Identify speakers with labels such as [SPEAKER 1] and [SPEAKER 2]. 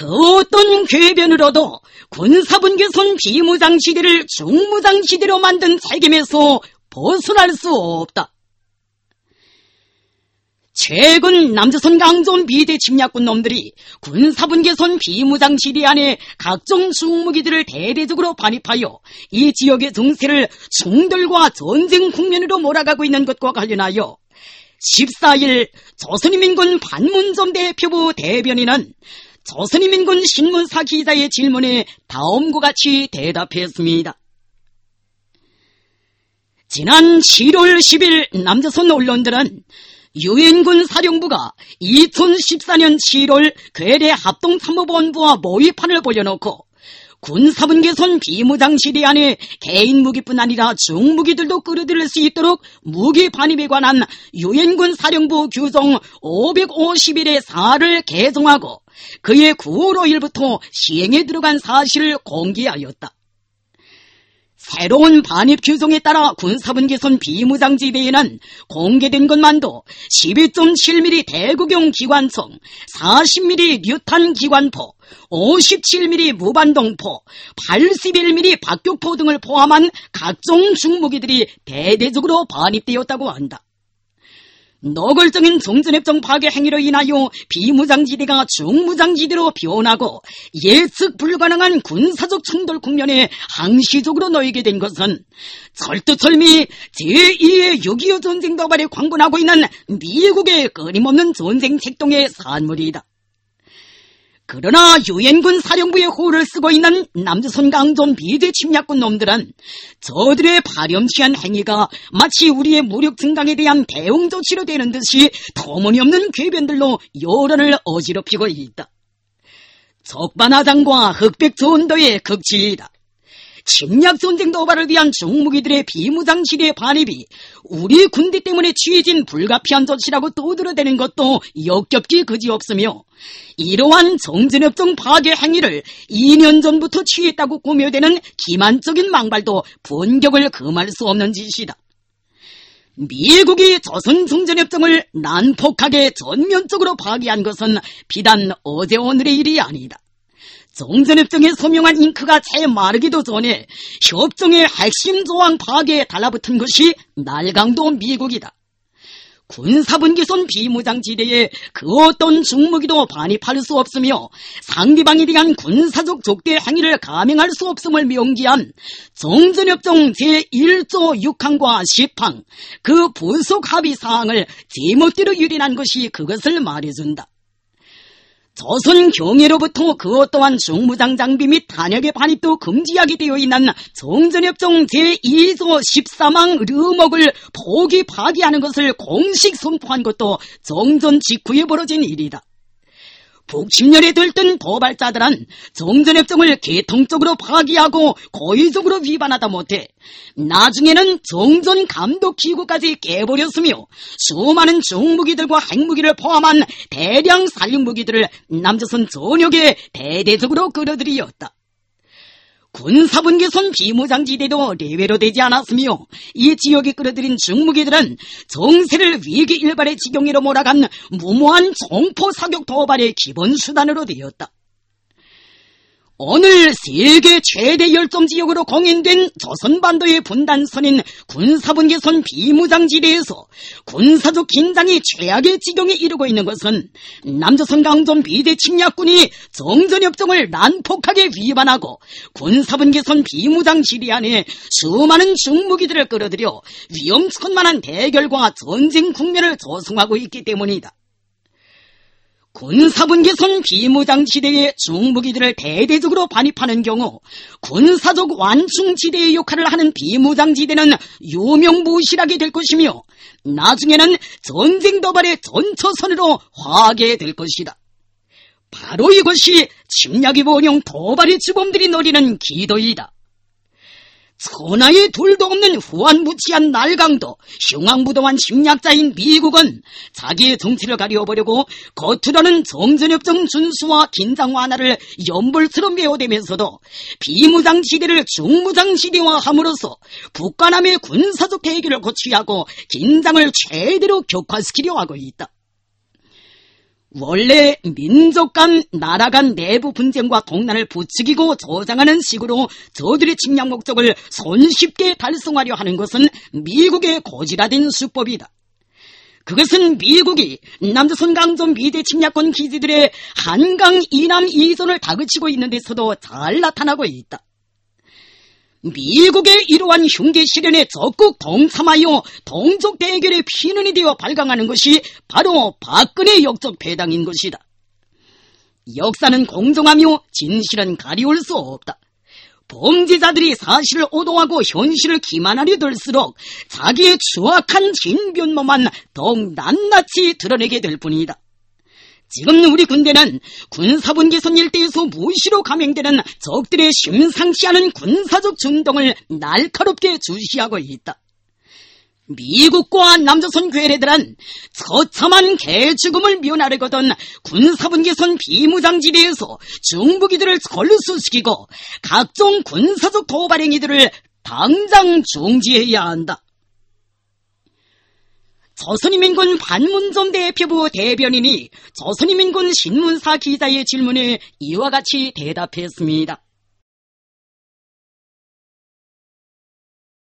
[SPEAKER 1] 그 어떤 궤변으로도 군사분계선 비무장지대를 중무장지대로 만든 책임에서 벗어날 수 없다. 최근 남조선 강전 비대 침략군 놈들이 군사분계선 비무장지대 안에 각종 중무기들을 대대적으로 반입하여 이 지역의 정세를 충돌과 전쟁 국면으로 몰아가고 있는 것과 관련하여 14일 조선인민군 반문점 대표부 대변인은 조선인민군 신문사 기자의 질문에 다음과 같이 대답했습니다. 지난 7월 10일 남조선 언론들은 유엔군 사령부가 2014년 7월 괴뢰 합동참모본부와 모의판을 벌여놓고 군사분계선 비무장지대 안에 개인 무기뿐 아니라 중무기들도 끌어들일 수 있도록 무기 반입에 관한 유엔군 사령부 규정 551의 4를 개정하고 그해 9월 5일부터 시행에 들어간 사실을 공개하였다. 새로운 반입 규정에 따라 군사분계선 비무장지대에는 공개된 것만도 12.7mm 대구경 기관총, 40mm 뉴탄 기관포, 57mm 무반동포, 81mm 박격포 등을 포함한 각종 중무기들이 대대적으로 반입되었다고 한다. 노골적인 종전협정 파괴 행위로 인하여 비무장지대가 중무장지대로 변하고 예측 불가능한 군사적 충돌 국면에 항시적으로 놓이게 된 것은 철두철미 제2의 6.25 전쟁 도발에 광분하고 있는 미국의 끊임없는 전쟁 책동의 산물이다. 그러나 유엔군 사령부의 호를 쓰고 있는 남조선 강전 비대 침략군 놈들은 저들의 파렴치한 행위가 마치 우리의 무력 증강에 대한 대응 조치로 되는 듯이 터무니없는 궤변들로 여론을 어지럽히고 있다. 적반하장과 흑백 전도의 극치이다. 침략 전쟁 도발을 위한 중무기들의 비무장지대 반입이 우리 군대 때문에 취해진 불가피한 조치라고 떠들어대는 것도 역겹기 그지없으며 이러한 정전협정 파괴 행위를 2년 전부터 취했다고 꾸며대는 기만적인 망발도 본격을 금할 수 없는 짓이다. 미국이 조선정전협정을 난폭하게 전면적으로 파기한 것은 비단 어제 오늘의 일이 아니다. 정전협정에 서명한 잉크가 채 마르기도 전에 협정의 핵심 조항 파괴에 달라붙은 것이 날강도 미국이다. 군사분계선 비무장지대에 그 어떤 중무기도 반입할 수 없으며 상대방에 대한 군사적 족대 행위를 감행할 수 없음을 명기한 정전협정 제1조 6항과 10항 그 부속 합의사항을 제멋대로 유린한 것이 그것을 말해준다. 조선 경예로부터 그 어떠한 중무장 장비 및 탄약의 반입도 금지하게 되어 있는 정전협정 제2조 13항 르목을 포기 파기하는 것을 공식 선포한 것도 정전 직후에 벌어진 일이다. 북침열에 들뜬 도발자들은 정전협정을 개통적으로 파기하고 고의적으로 위반하다 못해 나중에는 정전감독기구까지 깨버렸으며 수많은 중무기들과 핵무기를 포함한 대량 살육무기들을 남조선 전역에 대대적으로 끌어들이었다. 군사분계선 비무장지대도 예외로 되지 않았으며 이 지역에 끌어들인 중무기들은 정세를 위기 일발의 지경으로 몰아간 무모한 총포 사격 도발의 기본 수단으로 되었다. 오늘 세계 최대 열점 지역으로 공인된 조선반도의 분단선인 군사분계선 비무장지대에서 군사적 긴장이 최악의 지경에 이르고 있는 것은 남조선 강전 비대 침략군이 정전협정을 난폭하게 위반하고 군사분계선 비무장지대 안에 수많은 중무기들을 끌어들여 위험천만한 대결과 전쟁 국면을 조성하고 있기 때문이다. 군사분계선 비무장지대에 중무기들을 대대적으로 반입하는 경우 군사적 완충지대의 역할을 하는 비무장지대는 유명무실하게 될 것이며 나중에는 전쟁 도발의 전초선으로 화하게 될 것이다. 바로 이것이 침략의 번영 도발의 주범들이 노리는 기도이다. 천하의 둘도 없는 후한무치한 날강도 흉악무도한 침략자인 미국은 자기의 정치를 가려보려고 겉으로는 정전협정 준수와 긴장 완화를 연불처럼 메워대면서도 비무장지대를 중무장지대화함으로써 북한함의 군사적 대결을 고취하고 긴장을 최대로 격화시키려 하고 있다. 원래 민족 간, 나라 간 내부 분쟁과 동난을 부추기고 조장하는 식으로 저들의 침략 목적을 손쉽게 달성하려 하는 것은 미국의 고질화된 수법이다. 그것은 미국이 남조선 강점 미대 침략권 기지들의 한강 이남 이전을 다그치고 있는 데서도 잘 나타나고 있다. 미국의 이러한 흉기 실현에 적극 동참하여 동족 대결의 피눈이 되어 발광하는 것이 바로 박근혜 역적 배당인 것이다. 역사는 공정하며 진실은 가리울 수 없다. 범죄자들이 사실을 오도하고 현실을 기만하려 들수록 자기의 추악한 진면모만 더욱 낱낱이 드러내게 될 뿐이다. 지금 우리 군대는 군사분 개선 일대에서 무시로 감행되는 적들의 심상치 않은 군사적 중동을 날카롭게 주시하고 있다. 미국과 남조선 괴뢰들은 처참한 개죽음을 면하려거든 군사분 개선 비무장지대에서 중부기들을 걸수시키고 각종 군사적 도발 행위들을 당장 중지해야 한다. 조선인민군 반문점 대표부 대변인이 조선인민군 신문사 기자의 질문에 이와 같이 대답했습니다.